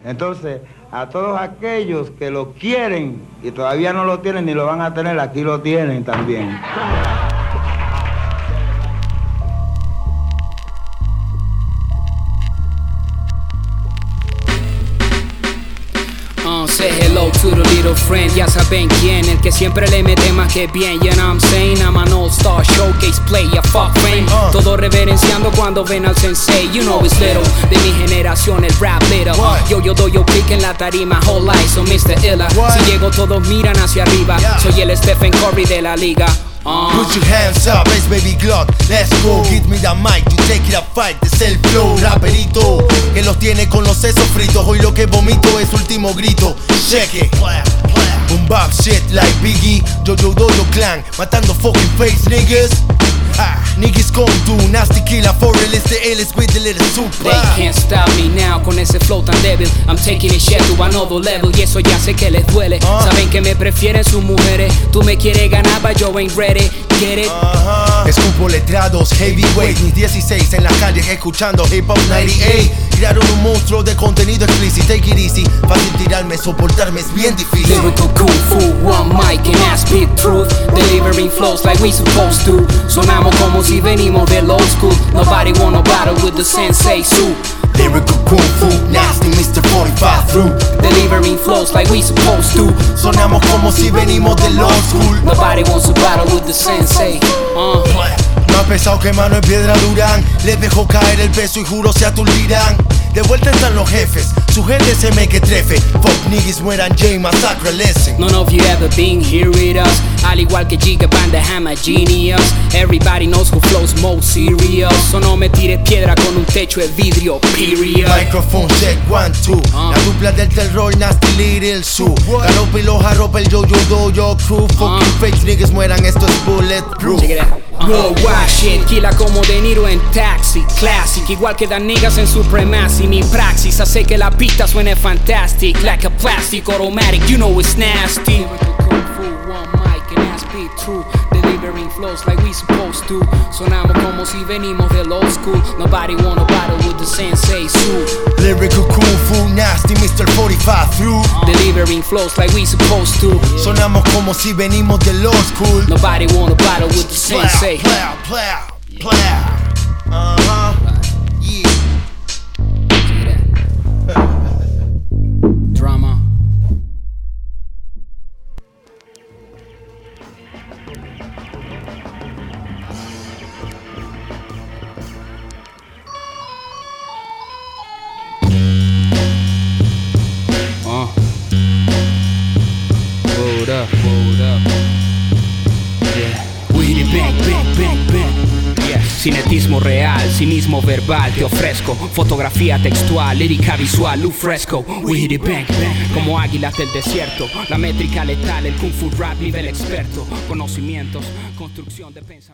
Entonces, a todos aquellos que lo quieren y todavía no lo tienen ni lo van a tener, aquí lo tienen también. Say hello to the little friend, ya saben quién, el que siempre le mete más que bien. You know what I'm saying, I'm an all-star showcase player, fuck fame. Todo reverenciando cuando ven al sensei. You know it's little, de mi generación el rap little. Yo doy click en la tarima, whole life, so Mr. Illa. Si llego todos miran hacia arriba, soy el Stephen Curry de la liga. Put your hands up, it's Baby Glock, let's go. Give me that mic, you take it a fight, es el flow. Raperito, que los tiene con los sesos fritos. Hoy lo que vomito es último grito. Check it. Boom bap shit like Biggie, Yo Doyo Clan, matando fucking face niggas. Niggas gon' do nasty killer for real, it's the illest with the little super. They can't stop me now con ese flow tan débil. I'm taking it shit to another level y eso ya sé que les duele. Saben que me prefieren sus mujeres. Tú me quieres ganar, but yo ain't ready. Get it? Escupo letrados, heavyweight, mis 16 en las calles escuchando Hip Hop 98. Crearon un monstruo de contenido explícito, take it easy. Fácil tirarme, soportarme es bien difícil. Lyrical kung fu, one mic and I speak truth. Delivering flows like we supposed to. Sonamos como si venimos del old school. Nobody wanna battle with the sensei suit. Lyrical kung fu, nasty Mr. 45 through. Delivering flows like we supposed to. Sonamos como si venimos del old school. Nobody wants to battle with the sensei. Más pesado que mano en piedra Durán. Les dejo caer el peso y juro se aturdirán. De vuelta están los jefes, su gente se me que trefe. Fuck niggas mueran J, masacre listen. None of you ever been here with us. Al igual que Giga Banda, I'm a genius. Everybody knows who flows most serious. So no me tires piedra con un techo de vidrio, period. Microphone check, 1, 2. La dupla del terror, nasty little Sue. Garopa y los arropa el Yo Doyo crew. Fucking fakes niggas mueran, esto es bulletproof. Check it out. Worldwide shit, killa como De Niro en Taxi. Classic, igual que dan niggas en Supremacy. Mi praxis hace que la pista suene fantastic. Like a plastic automatic, you know it's nasty. Kung fu, one mic and I speak true. Delivering flows like we supposed to. Sonamos como si venimos del old school. Nobody wanna battle with the sensei suit. Lyrical kung fu, nasty Mr. 45 through. Delivering flows like we supposed to. Sonamos como si venimos del old school. Nobody wanna battle with the sensei. Plow, plow, plow. Yeah. Drama. Hold up. Yeah. We the bang. Yeah. Cinetismo real, cinismo verbal, te ofrezco. Fotografía textual, lírica visual, luz fresco. We hit it bang. Como águilas del desierto. La métrica letal, el kung fu rap nivel experto. Conocimientos, construcción de pensamiento.